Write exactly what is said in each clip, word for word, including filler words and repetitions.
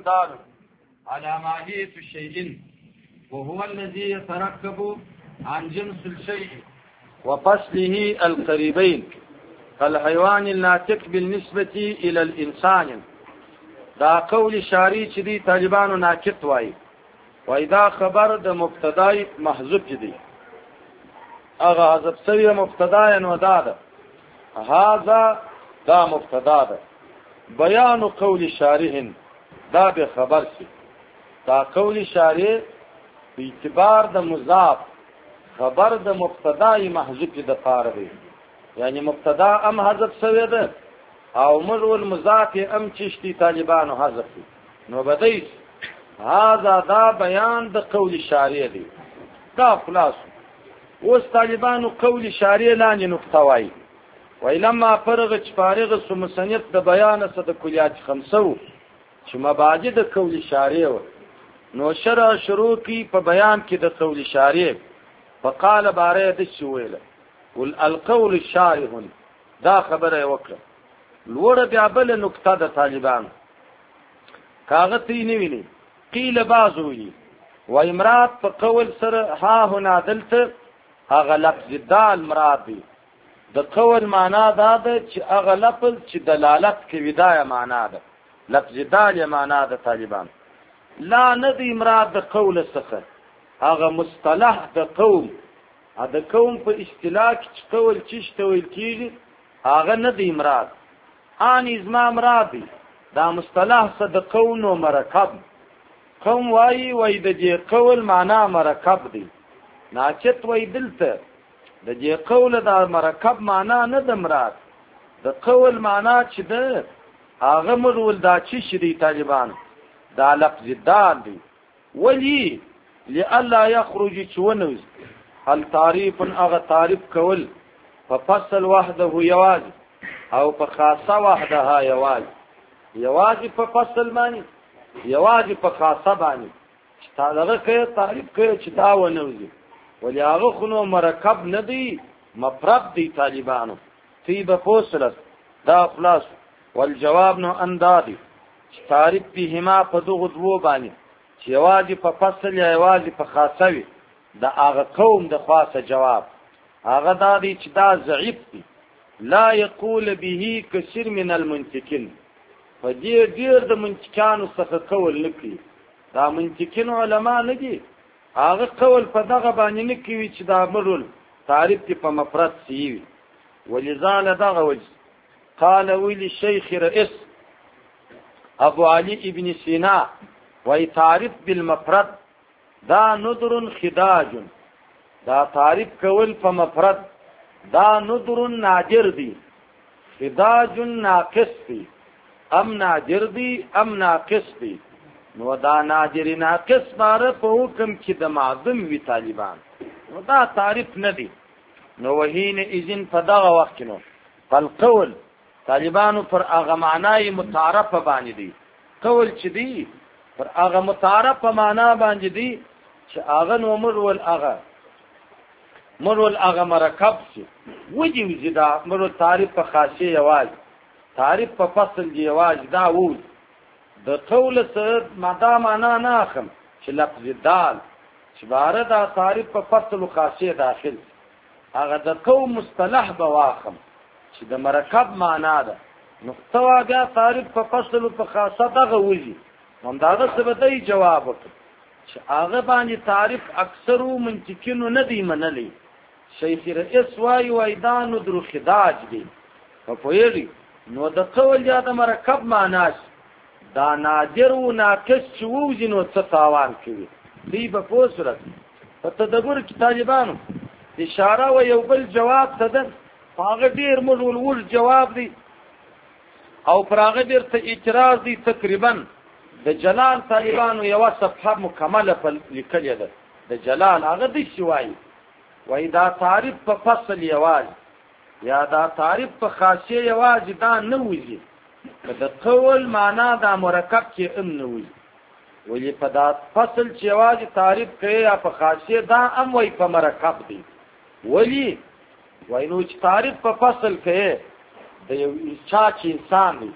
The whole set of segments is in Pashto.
دال على ماهية الشيء وهو الذي يتركب عن جنس الشيء وفصله القريبين كالحيوان الناطق بالنسبة إلى الإنسان. دا قول شاری چې دی طالبانو ناقص وایي وای دا خبر د مبتدای محذوف دی هغه حذف شوی مبتدا نو دا ده هاذا دا مبتدا ده بیان قول شارح دا به خبر شي دا قول شارح په اعتبار د مضاف خبر د مبتدای محذوف د پاره دی یعنی مبتدا ام حذف شوی ده او مرول مضاف ام چشتی طالبانو حذف نو بدیس هاذا دا بیان د قول شارع دی دا خلاص اوس طالبانو قول شارع لاندې نقطه وای وای لما فرغ چ فارغ سو مصنف د بیان صد کلیات خمسو چې مبادئ د قول شارع نو شرع شروع کی په بیان کې د قول شارع فقال باره د شویل ول القول الشارع دا خبره وکړه لوړه بیا بل نقطه د طالبانو کاغتی نیویلی قیل بعضوی و امراد په قول سره ها هنا دلته هغه لفظ دال مراد دی د قول معنا دا ده چې هغه لفظ چې دلالت کوي دا معنا ده لفظ دال معنا ده طالبان لا ندی امراد د قول څخه هغه مصطلح د قوم د قوم په اصطلاح کې قول چې تویل کیږي هغه ندی امراد آن ازما مرادی دا مصطلح صد قول و مرکب قوم وای وای د دې قول معنا مرکب دی ناچت وای دلته د دې قول دا مرکب معنا نه د مراد د قول معنا چې ده هغه مرول دا چې شری طالبان دا لفظ دال دی ولی لالا یخرج چونوز هل تعریف هغه تعریف کول ففصل وحده یواز او په خاصه وحده یواز یواز په فصل باندې یواز په خاصه باندې چې هغه کې تعریف کوي چې دا ونوزي ولی هغه خنو مرکب نه دی مفرد دی طالبانو تی به فصل دا خلاص والجواب نو اندادي چې تعریف په هما په دغه دوه باندې چې یواز په فصل یا یواز په خاصه وي دا هغه قوم د خاصه جواب هغه دا دی چې دا ضعیف دی لا يقول به كثير من المنطقين فدې ډېر د منطقانو څخه قول نکي دا منطقین علما نه دي هغه قول په دغه باندې نکوي چې دا مرول تعریف په مفرد سی ولذا دغه وجه قال ویل شیخ رئیس ابو علي ابن سینا وای تعریف بالمفرد دا نذر خداج دا تعریف کول په مفرد دا نذر نادر دی خداج ناقص دی ام نادر دی ام ناقص دی نو دا نادر ناقص باره په حکم کې د معظم وی طالبان نو دا تعریف نه دی نو وهین اذن په دغه وخت نو فالقول طالبانو پر هغه معنی متعارف باندې دی قول چې دی پر هغه متعارف معنا باندې دی چې هغه نو مر ول هغه مرول هغه مرکب شي وږي وزدا مرول تعریف په خاصه یواز تعریف په فصل دی یواز دا وو د قول سره ماده معنا نه اخم چې لفظ دال چې بار دا تعریف په فصل او خاصه داخل هغه د قوم مصطلح بواخم چې د مرکب معنا ده نقطه بیا تعریف په فصل او په خاصه دغه وږي هم داغه څه به جواب وکړي چې هغه باندې تعریف اکثرو منطقینو نه دی منلی شیخ رئیس وای وای دا ندر خداج دی په پویری نو د قول یا د مرکب معناش دا نادر و ناقص چې ووځي نو څه تاوان کوي دی په پوسرت په تدبر کې طالبانو اشاره و یو بل جواب ته ده هغه ډیر مرول ور جواب دی او پر هغه ډیر ته اعتراض دی تقریبا د جلال طالبانو یو صفحه مکمله په لیکل ده د جلال هغه د شوای وای دا تعریف په فصل یواز یا دا تعریف په خاصه یواز دا نه وځي د قول معنا دا مرکب کې ام نه وځي ولی په دا فصل چې یواز تعریف کوي یا په خاصه دا ام وای په مرکب دی ولی وای نو چې تعریف په فصل کوي د یو چا چې انسان دی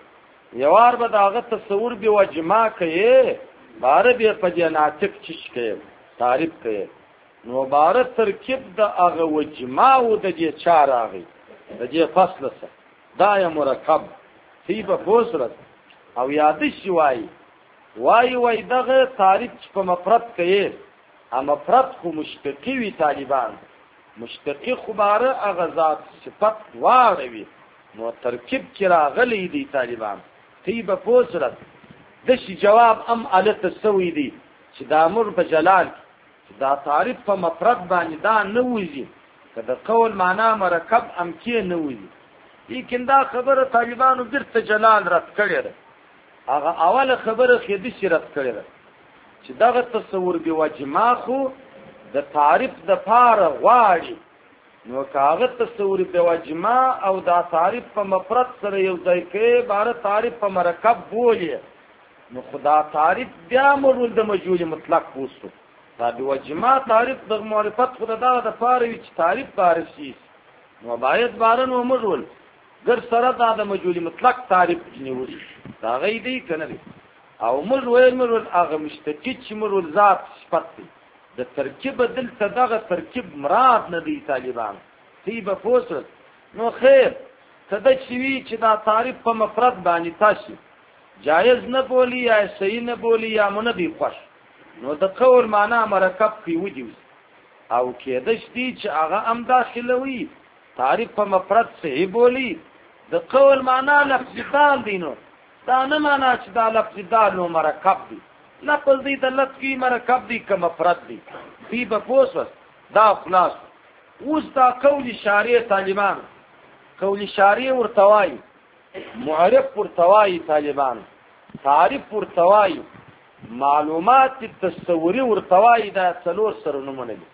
یوار به داغه تصور به وجما کوي بار به په دې ناطق چش کوي تعریف کوي نو بار ترکیب د هغه وجما او د دې چاراغي د دې فصل سره دا یا مرکب تی په فوسرت او یاد شي وای وای وای دغه تعریف په مفرد کوي ا مفرد خو مشتقي وی طالبان مشتقي خبره هغه ذات صفت واړوي نو ترکیب کې راغلي دي طالبان تی په فوسرت د شي جواب ام الت سوي دي چې د امر په جلال دا تعریف په مفرد باندې دا نه وځي کله قول معنا مرکب ام کې نه وځي لیکن دا خبره طالبانو بیرته جلال رد کړی ده هغه اوله خبره خېدي شي رد کړی ده چې دغه تصور به وجما خو د تعریف د پاره غواړي نو کاغه تصور به وجما او دا تعریف په مفرد سره یو ځای کې بار تعریف په مرکب بولي نو خدا تعریف بیا مرول د مجهول مطلق وسو دا به وجما تعریف د معرفت خدا د پاره وی چې تعریف بارشي نو باید بارن و مرول ګر سره دا د مجهول مطلق تعریف نیول دا غي دی کنه او مر ویل مر هغه مشتقی چې مر ذات صفت دی د ترکیب دل تدغه ترکیب مراد نه دی طالبان تی به فوسر نو خیر تد چوي چې دا تعریف په مفرد باندې تاسو جایز نه بولی یا صحیح نه بولی یا منبی خوش نو د قول معنا مرکب کی وجو او کېدش دی چې هغه ام داخلوي تعریف په مفرد صحیح بولی د قول معنا لفظ دال دینو دا نه معنا چې دا لفظ دال نو مرکب دی لفظ دی د لفظ کی مرکب دی که مفرد دی تی به پوسوس دا خلاص اوس دا قول شارع طالبان قول شارع ورتوای معرف ورتوای طالبان تعریف ورتوای معلومات تصوری ورتوای دا څلور سره نمونه دي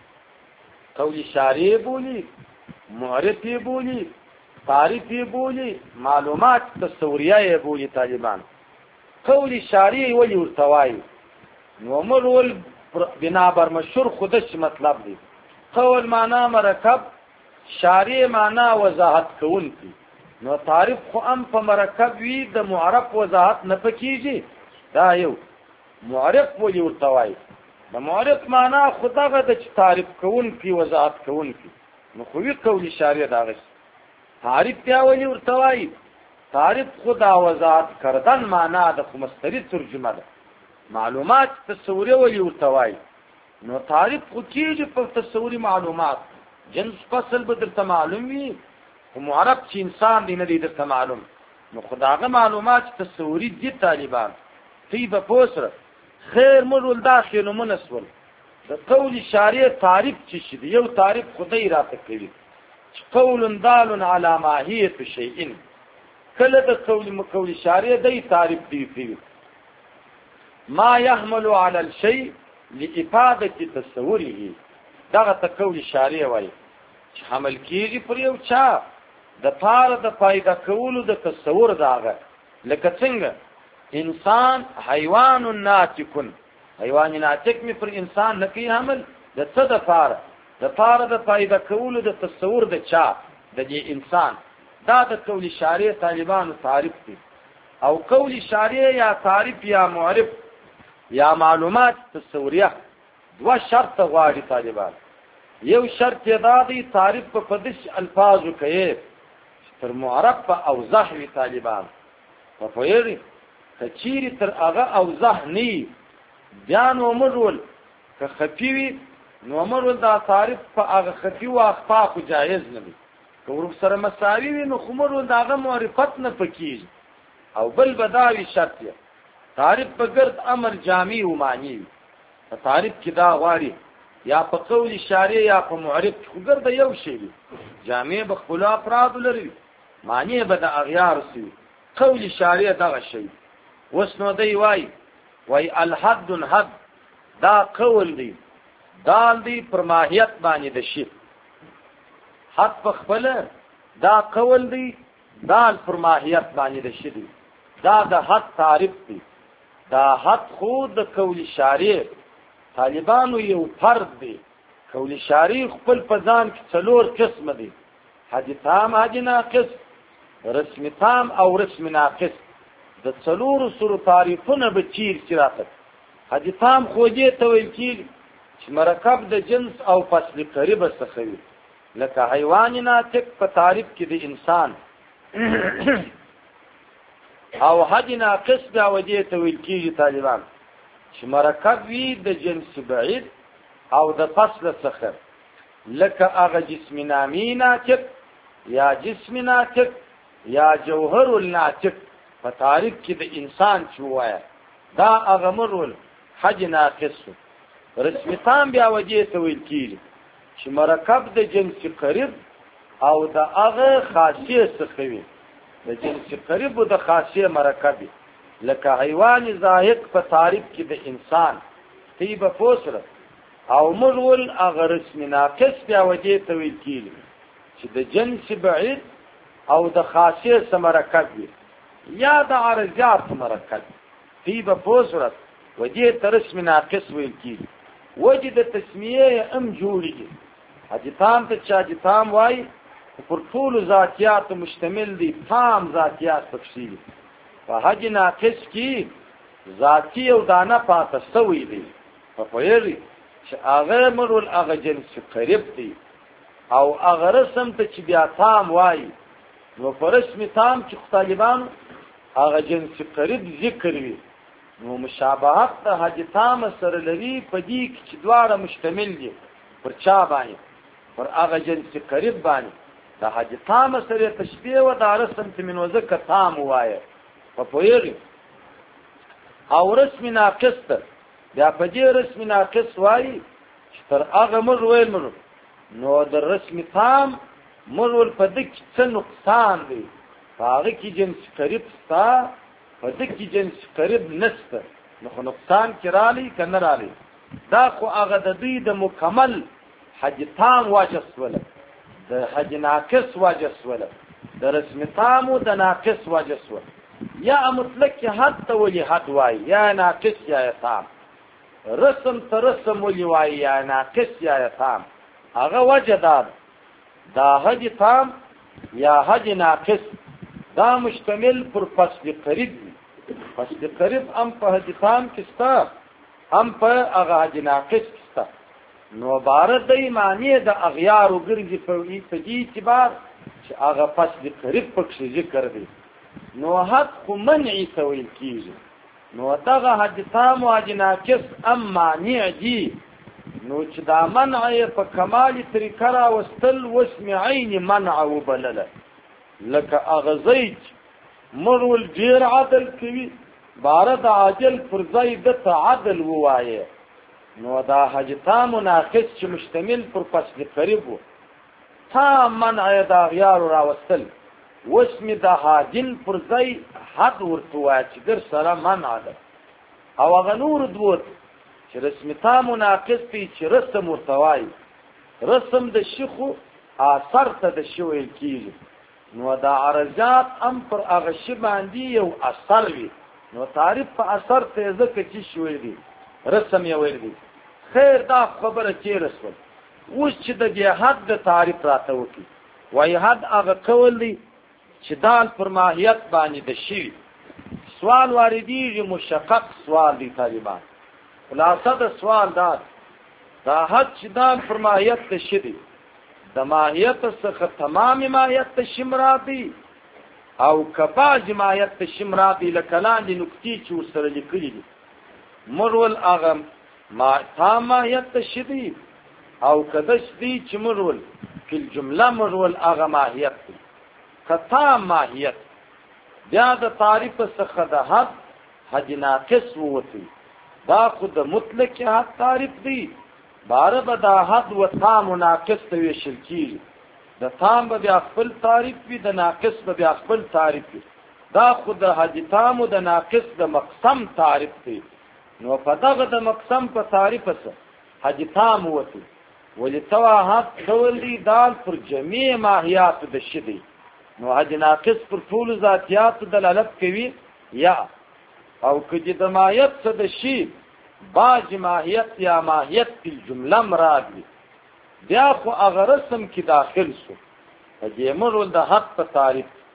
قول شارع بولی معرف بولی تعریف بولی معلومات تصوریه بولی طالبان قول شارع ولی ورتوای نو مرول بنابر مشهور خودش مطلب دی قول معنا مرکب شارع معنا وضاحت کون کی نو تعریف خو ام په مرکب وی د معرف وضاحت نه پکېږي دا یو معرف ولی ورتوای د معرف معنا خدغه د تعریف کون کی وضاحت کون کی نو خو وی قول شارع داغه تعریف بیا ولی ورتوای تعریف خدا وضاحت کردن معنا د مستری ترجمه ده معلومات تصوری ولی ورتوای نو تعریف خو کیږي په تصوری معلومات جنس فصل به درته معلوم وي خو معرف چې انسان دی نه دی درته معلوم نو خداغه معلومات تصوری دي طالبان تی به پوسره خیر مرول داخلو منسول د قول شارع تعریف چې شي یو تعریف خدای راته کوي قول دال على ماهیت شیء کله د قول مقول شارع دی تعریف دی فی ما يحمل على الشيء لافاده تصوره دغه تقول شارع وای چې حمل کیږي پر یو چا د پاره د فائدہ کولو د تصور داغه لکه څنګه انسان حیوان ناطق حیوان ناطق می پر انسان نکی حمل د څه د پاره د پاره د فائدہ کولو د تصور د چا د دې انسان دا د قول شارع طالبانو تعریف دی او قول شارع یا تعریف یا معرف یا معلومات تصوریه دو شرط غواړي طالبان یو شرط دا دی تعریف په پدش الفاظو کې تر معرف اوضح وی طالبان په فویری کچيري تر هغه اوضح ني بیان ومرول که خفيوي نو مرول دا تعریف په هغه خفي او اخفا خو جایز نه وي که ور سره مساوي وي نو خمرول داغه معرفت نه پکېږي او بل بداوي شرط یې تعریف په ګرد امر جامع او معنی وي تعریف کې دا غواړي یا په قول شارع یا په معرف خو ګرد یو شی وي جامع به خپل افراد لري معنی به د اغیار سي قول شارع دغه شی وسنو دی وای وای الحد حد دا قول دی دال دی پر ماهیت باندې د شی حد په خپل دا قول دی دال پر ماهیت باندې د شی دی دا د حد تعریف دی دا حد خود د قول شارع طالبانو یو فرد دی قول شارع خپل پزان کې څلور قسم دي حد تام حد ناقص رسم تام او رسم ناقص د څلورو سرو تعریفونه به چیر چې راته حج تام خو دې ته ویل کېږي چې مرکب د جنس او فصل قریبه څخه وي، لکه حیوان ناطق په تعریف کې د انسان او حج ناقص بیا ودې ته ویل کېږي طالبان چې مرکب وي د جنس بعید او د فصل څخه، لکه هغه جسم نامی ناطق یا جسم ناطق یا جوهر الناطق په تعریف کې د انسان چې وایي دا هغه مرول حج ناقص. رسم تام بیا وجه ته ویل کېږي چې مرکب د جنس قریب او د هغه خاصیه څخه وي، د جنس قریب او د خاصیه مرکب، لکه حیوان زاهق په تعریف کې د انسان طیبه فوسره او مرول هغه رسم ناقص بیا وجه ته ویل کېږي چې د جنس بعید او د خاصیه څخه مرکب وي یا د عرضیات مرکب طیبه فوسره وجه ته رسم ناقص ویل کېږي. وجه د تسمیه ام جوړیږي حج تام ته چې حج تام وایي پر ټولو ذاتیات مشتمل دي، تام ذاتیات پکې دي. په حج ناقص کې ذاتی او دانه پاته سوی دي په پوهېږي چې هغه مرول هغه جنس قریب دی او هغه رسم ته چې بیا تام وایي نو په رسم تام چې طالبان هغه جنس قریب ذکر وي نو مشابهت د حج تام سره لري په دې کې چې دواړه مشتمل دي پر چا باندې پر هغه جنس قریب باندې د حج تام سره تشبیه و د رسم ته منو ذکر تام وایي په پوهېږي. او رسم ناقص ته بیا په دې رسم ناقص وایي چې تر هغه مر ویل مر نو د رسم تام مرول په دې کې څه نقصان دی، په هغه کې جنس قریب ستا په دې کې جنس قریب نشته نو خو نقصان کې رالی که نه رالی. دا خو هغه د دوی د مکمل حج تام واجه سوله، د حج ناقص واجه سوله، د رسم تام و د ناقص واجه سوله. یا مطلق حد ته ولي حد وایي یا ناقص یا تام، رسم ته رسم ولي وایي یا ناقص یا تام، هغه وجه دا دا حج تام یا حج ناقص دا مشتمل پر فصل قریب وي. فصل قریب هم په حج تام کې ستا هم په هغه حج ناقص کې ستا، نو عبارت دی معنی د اغیار وګرځي په دې اعتبار چې هغه فصل قریب پکې ذکر دی نو حد خو منعي ته ویل کېږي. نو دغه حج تام او حج ناقص هم مانع دي، نو چې دا منع یې په کمالي طریقه راوستل وسم عین منع وبلله، لکه هغه ځای مرول ډېر عدل کوي باره د عاجل پر ځای دته عدل ووایه نو دا حج تام و ناقص چې مشتمل پر فصل قریب و تام منع یې د اغیارو راوستل وسم د حاجل پر ځای حد ورته وایه چې در سره منع ده. او هغه نور دوت چې رسم تام و ناقص دی چې رسم ورته وایي رسم د شیخو اثر ته د شی ویل کېږي نو دا عرضات هم پر هغه شی باندې یو اثر وي نو تعریف په اثر ته ځکه چې شی ویل دي رسم یې ویل دي. خیر دا خبره چې رسول اوس چې د دې حد د تعریف راته وکړي وایي حد هغه قول دی چې دال پر ماهیت باندې د شی سوال واردېږي مشقق سوال دی طالبان. خلاصه د سوال دا دا حد چې دال پر ماهیت د شی دی د ماهیت څخه تمام ماهیت ته شمراتي او کباج ماهیت ته شمراتي لکلان دي نکتی چې ورسره لیکلي دي مرول هغه ما تمام ماهیت ته شدي او کدش دي چې مرول کل جمله مرول هغه ماهیت دي کتام ماهیت بیا د تعریف څخه د حد حج ناقص ووتی دا خود مطلق حد تعریف دی باره به دا حد و تام و ناقص ته ویشل کېږي. د تام به بیا خپل تعریف وي د ناقص به بیا خپل تعریف وي. دا خو د حج تام و د ناقص د مقسم تعریف دی نو په دغه د مقسم په تعریف سره حج تام وتی ولې توحد ډول دی دال پر جميع ماهیات د شدي نو حج ناقص پر ټول ذاتیات دلالت کوي یا او کدی د ماهیت څه د شی باج ماهیت یا ماهیت په جمله مراد دی بیا خو هغه رسم کې داخل شو په دې مرول د حق په تعریف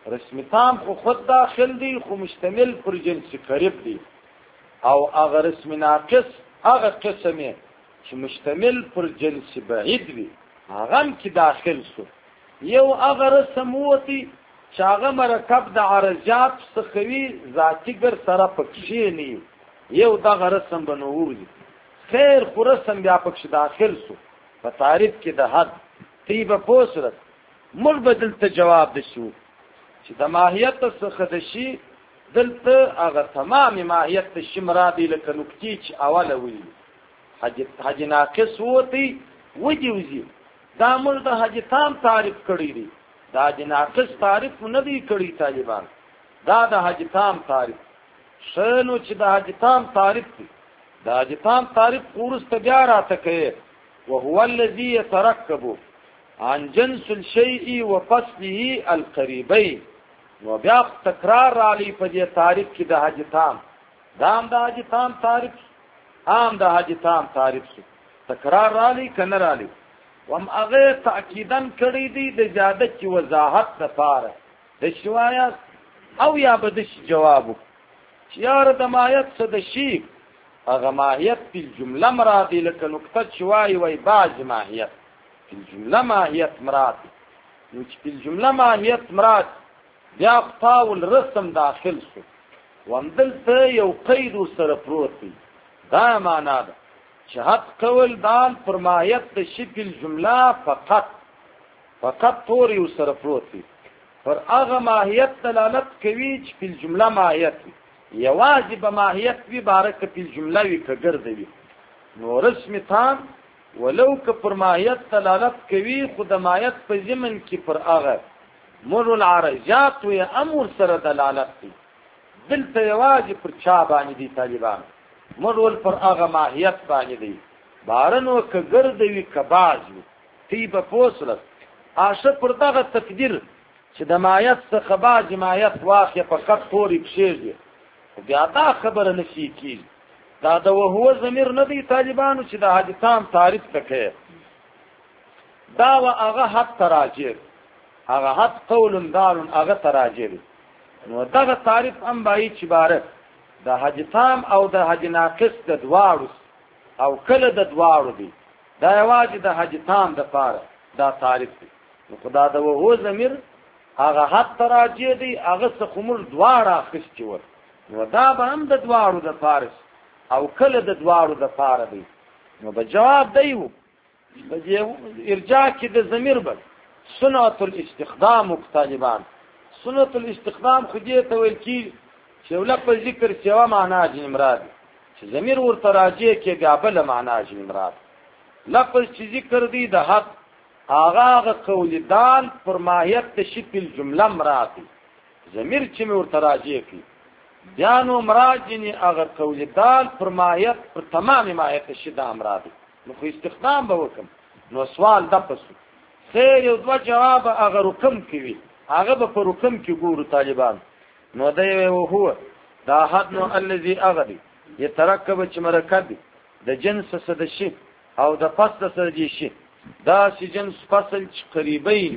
رسم تام خو خود داخل دی خو مشتمل پر جنس قریب دی او هغه رسم ناقص هغه قسمه چې مشتمل پر جنس بعید وي هغه هم کې داخل شو یو هغه رسم وتی چې هغه مرکب د عرضات څخه وي ذاتی ګر سره پکې نه یو دغه رسم بنور دي خیر خو رسم بیا پکې داخل شو په تعریف کې د حد تیبه پوسرت مر بدل ته جواب د شو چې د ماهیت څخه د شی دلته هغه تمام ماهیت د شی مرادی لکه نکتی چې اوله وی حج حج ناقص وتی ودی وزي دا مر د حج تام تعریف کړی دی دا حج ناقص تعریف نه دی کړی طالبان دا د حج تام تعریف شنو چې د حج تام تعریف دی دا حج تام تعریف قورس ته بیا راته کوي وهو الذي يتركب عن جنس الشيء وفصله القريبين وبیا تکرار علی په دې تعریف کې د حج تام دام د حج تام تعریف عام د حج تام تعریف شو تکرار علی کنه علی وم هغه تاکیدا کړی دی د زیادت کی وضاحت لپاره د شوایت او یا به د جواب چې یار د ماهیت څه د شی هغه ماهیت په جمله مرادی لکه نقطه شوای وای باج ماهیت په جمله ماهیت مراد نو چې په جمله ماهیت مراد بیا خطاول رسم داخل شو وندلته یو قید سره پروت دی دا معنا ده چې حد قول دال پر ماهیت د شکل جمله فقط فقط طور یو سره پروت دی پر هغه ماهیت دلالت کوي چې په جمله ماهیت یوازې به ماهیت وی بارک په جمله وی کګرځوي نو رسم تام ولو که پر ماهیت دلالت کوي خود ماهیت په ضمن کې پر هغه مر العرجات و امر سره دلالت کوي دلته یوازې پر چا باندې دي طالبان مرول پر هغه ماهیت باندې دی بارنو کګرځوي کباجو تیبه پوسلت عاشه پر دغه تقدیر چې د ماهیت څخه باج ماهیت واقع فقط پوری بشيږي بیا دا خبره نشي کیږي دا د وهو ضمیر نه دی طالبانو چې د حج تام تعریف تکي دا و هغه حد تراجع هغه حد قول دار هغه تراجع نو دغه تعریف هم بای چې عبارت د حج تام او د حج ناقص د دواړو او کله د دواړو دی دا یوازې د حج تام د پاره دا تعریف دی نو خدا د وهو ضمیر هغه حد تراجع دی هغه څه خمر دواړه اخستي ور نو دا به هم د دواړو د فارس او کله د دواړو د پاره دی نو به جواب دیو به ارجاع کې د ضمیر بل سنت الاستخدام طالبان سنت الاستخدام خو دې ته ویل کی چې لفظ ذکر سوا معنا جن مراد چې ضمیر ورته راځي کې بیا بل معنا جن مراد لفظ چې ذکر دی د حق هغه قول دال پر ماهیت د شکل جمله مراد ضمیر چې ورته راځي کې بیا نو مراد جن هغه قول دال پر ماهیت پر تمام ماهیت شدا مراد نو خو استخدام به وکم نو سوال د پسو خیر یو دوا جواب هغه رقم کوي هغه به پر رقم کې ګورو طالبان نو دی هو دا حد نو الذي اغدي يتركب چې مرکب د جنس سره شي او د فصل سره شي دا چې جنس فصل قریبین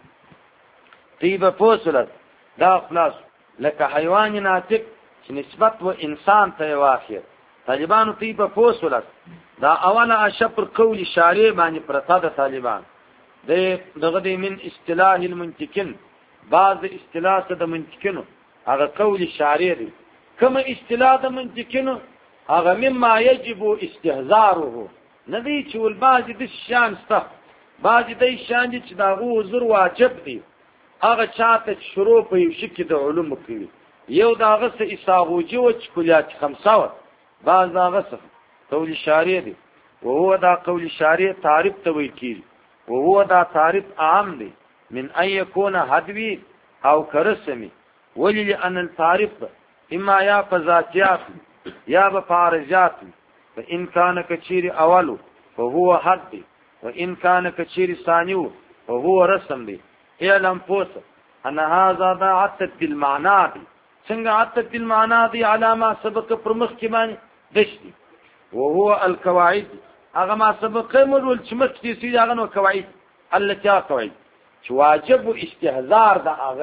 طيبه فوصلت دا خلاص لکه حیوان ناطق چې نسبت و انسان ته واخر طالبانو طيبه فوصلت دا اوله اشپر قول شارع باندې پرتا د طالبان دغه د من اصطلاح المنطقين بعض اصطلاح د منطقینو هغه قول شارع دی کوم اصطلاح د منطقینو هغه مما يجب استهزاره ندی چې ول بعض د شان سته بعض د شان چې داغه حضور واجب دی هغه چاته شروع په یو شکل د علوم کوي یو داغه څه اساغوجي او کلیات خمسه بعض داغه څه قول شارع دی او هو دا قول شارع تعریف ته ویل کیږي او هو دا تعریف عام دی من ان يكون حدوي او کرسمي ولي لأن التعريف إما يا فذاتيات يا بفارجات فإن كان كثير أوله فهو حد وإن كان كثير ثانيه فهو رسم دي اعلم فوس أن هذا دا عتت بالمعنى دي څنګه عتت بالمعنى دي على ما سبق پرمخ کې باندې دشتي وهو القواعد هغه ما سبق مول چې مخ کې سي هغه نو قواعد التي قواعد چې واجب استهزار دا هغه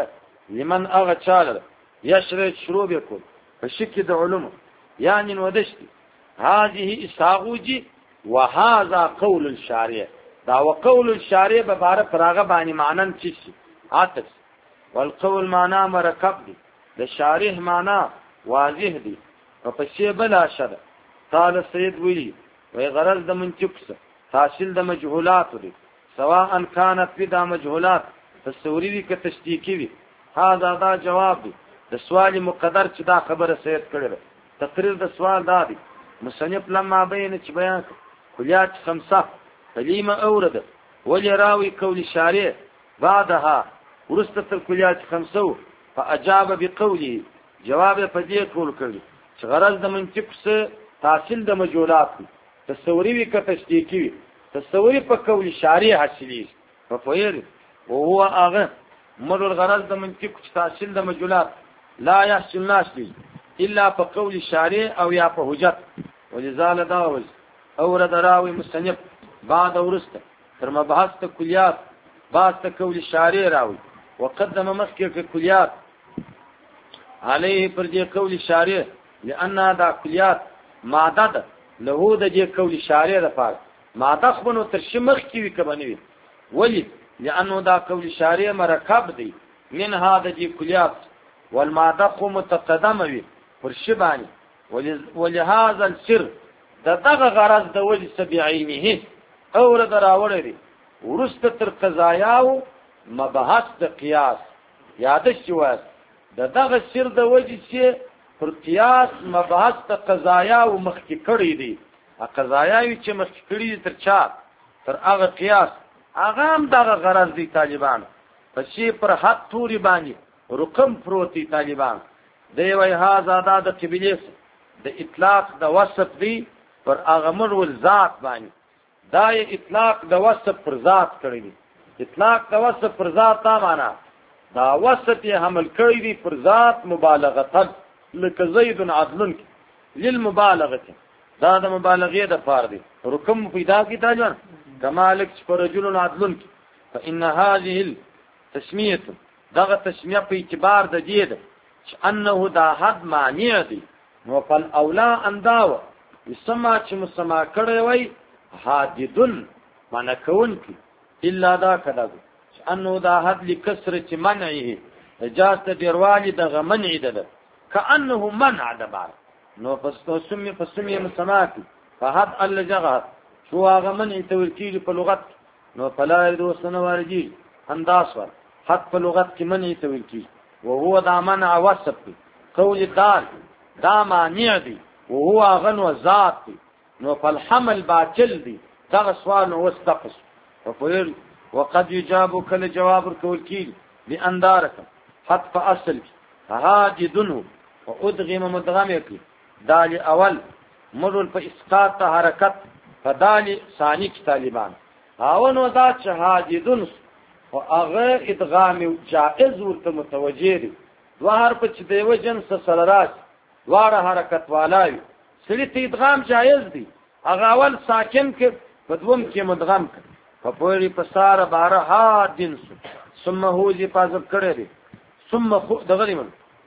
لمن اغه چاله يشرع شروع بكل فشك د علوم يعني ودشتي هذه اساغوجي وهذا قول الشارع دا وقول الشارع بباره فراغه باندې معنن چی عطف والقول معنا مرکب دي د شارح معنا واضح دي او پسې بلا شد قال سید ویلی وی غرض د منطق حاصل د مجهولات دي سواء كانت بدا مجهولات تصوری وی که تشدیقی وی هذا دا جواب دی د سوال مقدر چې دا خبره سید کړل تقریر د سوال دا دی مصنف لما بین چې بیان کلیات خمسه کلمه اورده ولی راوی قول شارع بعدها ورسته الكليات خمسه فاجاب بقوله جواب په دې کول کړی چې غرض د منطق څخه تحصیل د مجهولات تصوری وی که تشدیقی وی تصوری په قول شارع حاصلی په فویر او هو هغه مر الغرض د منطق څخه تحصیل د مجهولات لا يحصل الناس الا په قول شارع او یا په حجت ولذال داوز اورد راوی مصنف بعد ورسته تر مبحث د کلیات بعد د قول شارع راوی وقدم مخکې کلیات علیه پر دې قول شارع لأن دا کلیات ماده ده له د دې قول شارع لپاره ماده خو تر شمخ کې وي کبنوي ولی لأنه دا قول شارع مرکب دی من هذا دې کلیات والماده خو متقدمه وي پر شبانی ولهذا السر دا دغه غرض د وجه سبعینه اور دراوړی دی ورسته تر قضایاو مبحث د قیاس یاد شوه د دغه سر د وجه چې پر قیاس مبحث د قضایاو مخکې کړی دی ا قضایاوی چې مخکې کړی تر چا تر هغه قیاس هغه هم دغه غرض دی طالبان پسې پر حد توري باندې رقم پروتي طالبان دی وای ها زاده د قبلیس د اطلاق د وصف دی پر هغه مرول ذات باندې دا اطلاق د وصف پر ذات کړی دی اطلاق د وصف پر ذات تا معنا دا وصف یې حمل کړی دی پر ذات مبالغه لکه زید عدل للمبالغه دا د مبالغه د فار دی رقم پیدا کی طالبان کمالک پر رجل عدل فان هذه التسميه دغه تسمیه په اعتبار د دې ده چې انه دا حد معنی دی نو فل اولا انداوه مسما چې مسما کړی وای حاددن معنا کون کی الا دا کدا چې انه دا حد لکثرت منعه اجازه دیروالي دغه منع ده کانه منع ده بار نو پس سمي فسمي مسما کی فحد الجغه شو هغه منع تورکیږي په لغت نو فلا يدو سنوارجي انداس ور حد په لغت کې منع تورکیږي وهو دا منع وصف قول دال دا مانع دی وهو غنو ذات دی نو فالحمل باطل دی دا سوال نو واستقص وقال وقد يجاب كل جواب الكوكيل باندارك حذف اصل هاجدن وادغم مدغمك دال اول مر په اسقاط حرکت فدال ثاني طالبان او نو دا چې هاجدن او هغه ادغام جائز ورته متوجه دي دوه حرف چې دیو جنس سره راځي دواره حرکت والای سړي ته ادغام جائز دي هغه اول ساکن کې په دوم کې مدغم کړي په پوری په ساره بار ها جنس ثم هو جي پازب کړي دي ثم خو دغه دی من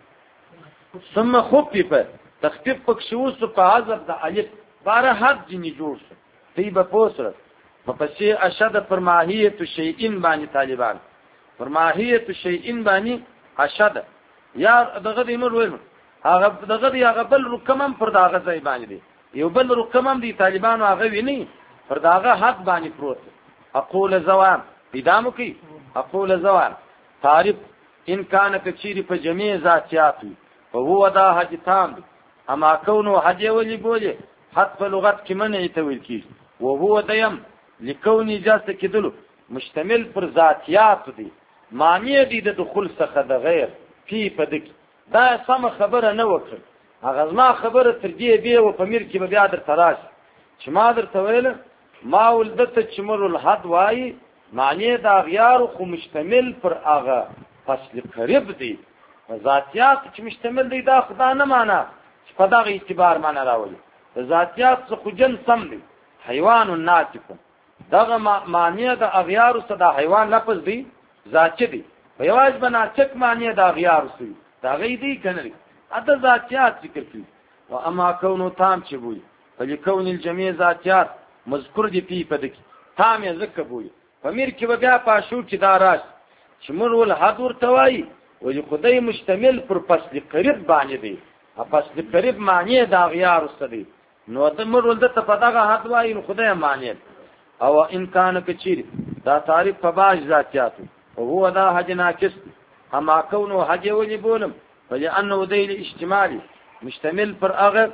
ثم خو په تخفیف پکښوس په حذف د الف بار حد جنې جوړ شو دی په پوسره په پسې اشد پر ماهیت شیئین باندې طالبان پر ماهیت شیئین باندې اشد یا دغه دی مر وایو هغه دغه دی هغه بل رقمم پر داغه ځای باندې دی یو بل رقمم دی طالبانو هغه ویني پر داغه حد باندې پروت اقول زوام پیدامو کی اقول زوام تعریف ان کان کچيري په جميع ذاتيات فهو دا حج تام اما كونه حج ولي بوله حد په لغت کې منع ته ویل کی وهو دیم لکونی جاسته کېدلو مشتمل پر ذاتيات دي معنی دي د دخول څخه د غیر فی پدک دا سم خبره نه وکړه هغه ما خبره تر دې به او په میر کې به بیا در تراش چې ما در تویل ما ولدت چمر الحد وای معنی دا غیار خو مشتمل پر هغه فصل قریب دي ذاتيات چې مشتمل دي دا خدا نه معنا چې په دغه اعتبار معنا راولي ذاتيات خو جن سم دي حیوان ناطق دغه معنی د اغیار صدا حیوان لفظ دی ذات دی په یواز بناچک معنی دا غیار سوی دا غی دی کنه اته ذاتیات ذکر کی و اما کونو تام چې بوي فلکون الجميع ذاتیات مذکور دی پی پد کی تام یې ذکر بوي فمیر کې بیا پاشو چې دا راش چې مرول حضور توای و خدای مشتمل پر فصل قریب باندې دی فصل قریب معنی دا غیار استدی نو ته مرول د په دغه حد وای نو خدای معنی او ان کان کچیر دا تعریف په باج ذاتیات او هو دا حج ناقص اما کونو حج ولي بولم فلانه دلیل اجتماعي مشتمل پر هغه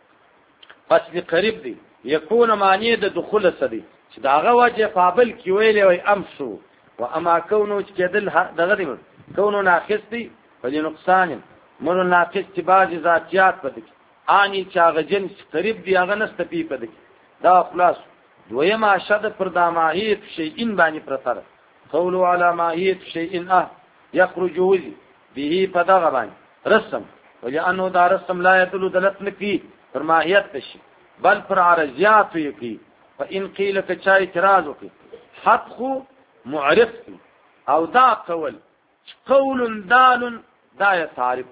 فصل قریب دی یکون معنی د دخول سدی چې داغه وجه قابل کی ویلې وای امشو و اما کونو چې دل دغه دی کونو ناقص دی فلنقصان مر ناقص چې باج ذاتیات پد کی اني چاغه جنس قریب دی هغه نست پی پد کی دا خلاص دویما شد پر د ماهیت شیئن باندې پرتر قول على ماهیت شیئن اه يخرج وذ به پدغه باندې رسم ولانه دا رسم لا يدل دلت نکی پر ماهیت تشي بل پر عرضیات یکی فان قیل کچا اعتراض وکي حق معرف او دا قول قول دال دا تعریف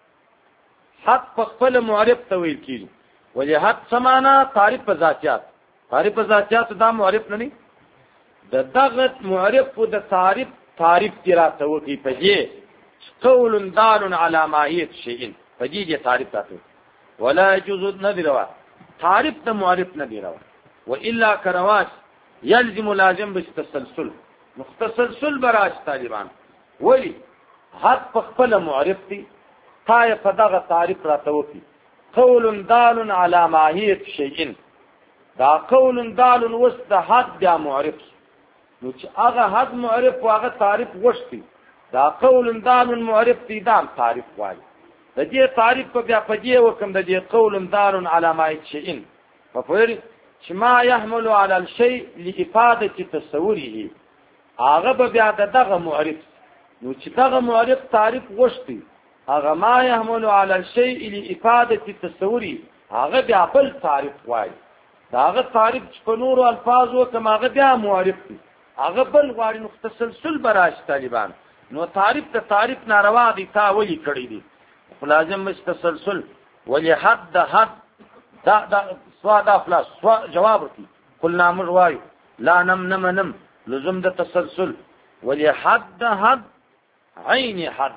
حق خپل معرف تویل کی وجه حق سمانا تعریف ذاتیات تعریف ذاتیات دا معرف نه د دغه معرف د تعریف تعریف تیرا توکی پجه قول دال على ماهیت شیء پجه تعریف تاسو ولا يجوز ندروا تعریف ته معرف ندروا والا کرواش يلزم لازم بالتسلسل مختصلسل براش طالبان ولی حق خپل معرف دی تای په دغه تعریف را توکی قول دال على ماهیت شیء دا قول دال وسط حد یا معرف نو چې هغه حد معرف او هغه تعریف وشتي دا قول دال معرف دی دا تعریف وایي د دې تعریف په بیا پدې وکم د دې قول دال على ماهیت شیء په پوری چې ما يحمل على الشيء لافاده تصوره هغه بیا دغه معرف نو چې دغه معرف تعریف وشتي هغه ما يحمل على الشيء لافاده تصوره هغه بیا بل تعریف وایي داغه تعریف په نور الفاظ او کماغه بیا معرف دي هغه بل غواړي نو تسلسل براش طالبان نو تعریف ته تعریف ناروا دي تا ولي کړی دي لازم مش تسلسل ولي حد حد دا دا سوا دا خلاص سوا جواب ورکي قلنا مروای لا نم نم نم لزم د تسلسل ولي حد حد عين حد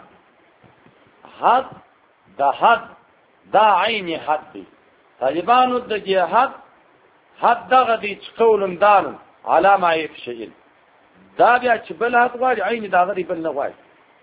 حد دا حد دا عين حد دي طالبانو د جهاد حد دغه دي قولم دالم علامه يفشل دا بیا چې بل حد غواړي عین داغه دی بل نه غواړي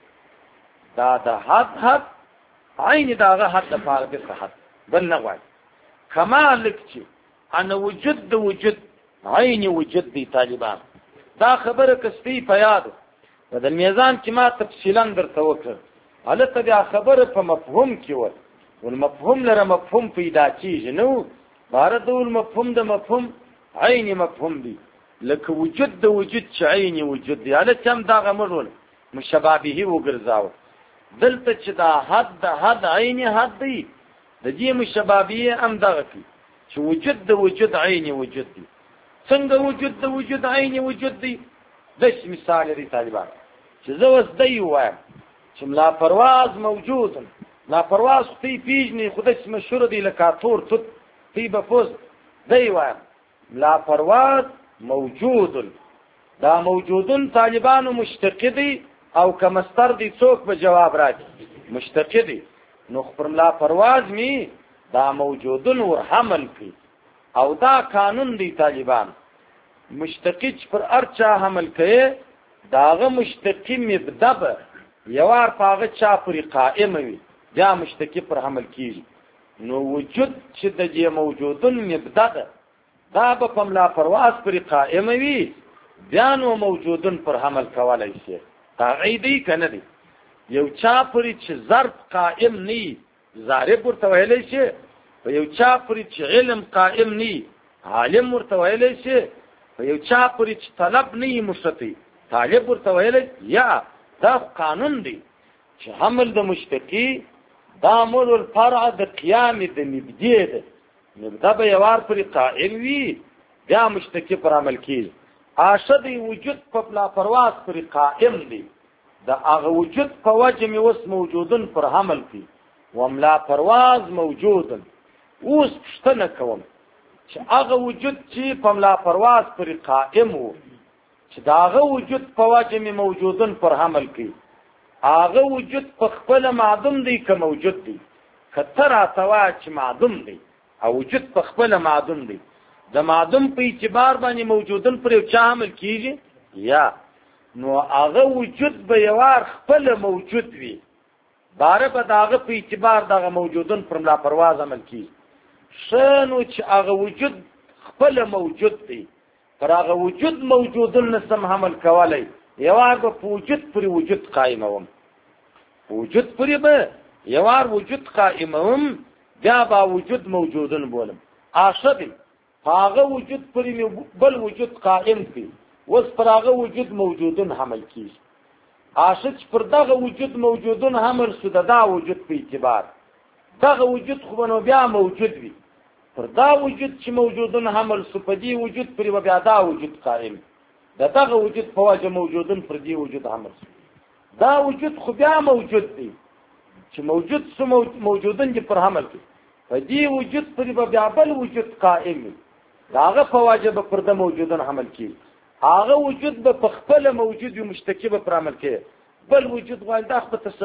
دا د حد حد عین داغه حد د فارغ صحت بل نه غواړي کمال لکچی ان وجود وجود عین وجود دی طالبان دا خبره کستی په یاد د میزان کې ما تفصیلا درته وکړ حالت بیا خبره په مفهوم کې و والمفهوم لره مفهوم پیدا کیږي نو باردول مفهوم د مفهوم عین مفهوم دی لکه وجود د وجود چې عین وجود دی حالت هم دا غمرول مشابهه وګرځاو دلته چې دا حد د حد عین حد دی د دې مشابهه هم دغه کی چې وجود د وجود عین وجود دی څنګه وجود د وجود عین وجود دی د مثال لري طالبان چې زه اوس دی وایم چې لا پرواز موجود لا پرواز تی پیجنی خدای مشهور دی لکه تور توت تی بفوز دی وایم لا پرواز موجود دا موجودن طالبانو مشتقدی او کمستر دی څوک به جواب راځي مشتقدی نو خپل لا پرواز می دا موجودن ور حمل کی او دا قانون دی طالبان مشتقی پر ارچا حمل کړي داغه مشتقی مبدب یوار پاغه چا پر قائم وي دا مشتقی پر حمل کیږي نو وجود چې د دې موجودن مبدب دا به په لا پرواز پر قائم وي بیان او موجودن پر حمل کولای شي تغیدی کنه دی یو چا پر چې ظرف قائم ني ضارب ورته ویلای شي یو چا پر چې علم قائم ني عالم ورته ویلای شي یو چا پر چې طلب ني مستطيع طالب ورته ویلای یا دا قانون دی چې حمل د مشتقی دا امر الفرع د قیام د نبدی ده نبدا به یوار پر قائم وي بیا مشتقی پر عمل کیږي اشد وجود په لا پرواز پر قائم دی د هغه وجود په وجه مې اوس موجودن پر حمل کی وملا پرواز موجودن. اوس پوښتنه کوم چې هغه وجود چې په ملا پرواز پر قائم وو چې دا هغه وجود په وجه مې موجودن پر حمل کی هغه وجود په خپل معدوم دی که موجود دی؟ کته راته وایه چې معدوم دی او وجود په خپل معدوم دی. د معدوم په اعتبار باندې موجودن پر یو چا حمل کیږي یا نو هغه وجود به یوار خپل موجود وي باره به د هغه په اعتبار دغه موجودن پر ملا پرواز عمل کیږي. ښه نو چې هغه وجود خپل موجود دی پر هغه وجود موجودن نسم حمل کولی یوار به په وجود پورې وجود قائموم وجود پورې به یوار وجود قائموم بیا به وجود موجودن بولم. آشه دی په هغه وجود پورې بل وجود قائم کړي اوس پر هغه وجود موجودن حمل کیږي. آشه چې پر دغه وجود موجودن حمل شو د دا وجود په اعتبار دغه وجود خو نو بیا موجود وي پر دا وجود چې موجودن حمل شو په دې وجود پورې بیا دا وجود قائم د دغه وجود په وجه موجودن پر دې وجود حمل شو. دا وجود خو بیا موجود دی چې موجود سو موجودن دي پر حمل کوي په دې وجود پورې بیا بل وجود قائم وي داغه په وجه به پر د موجودن حمل کوي هغه وجود به په خپل موجود یو مشتکی به پر عمل کوي بل وجود غواړي دا خپل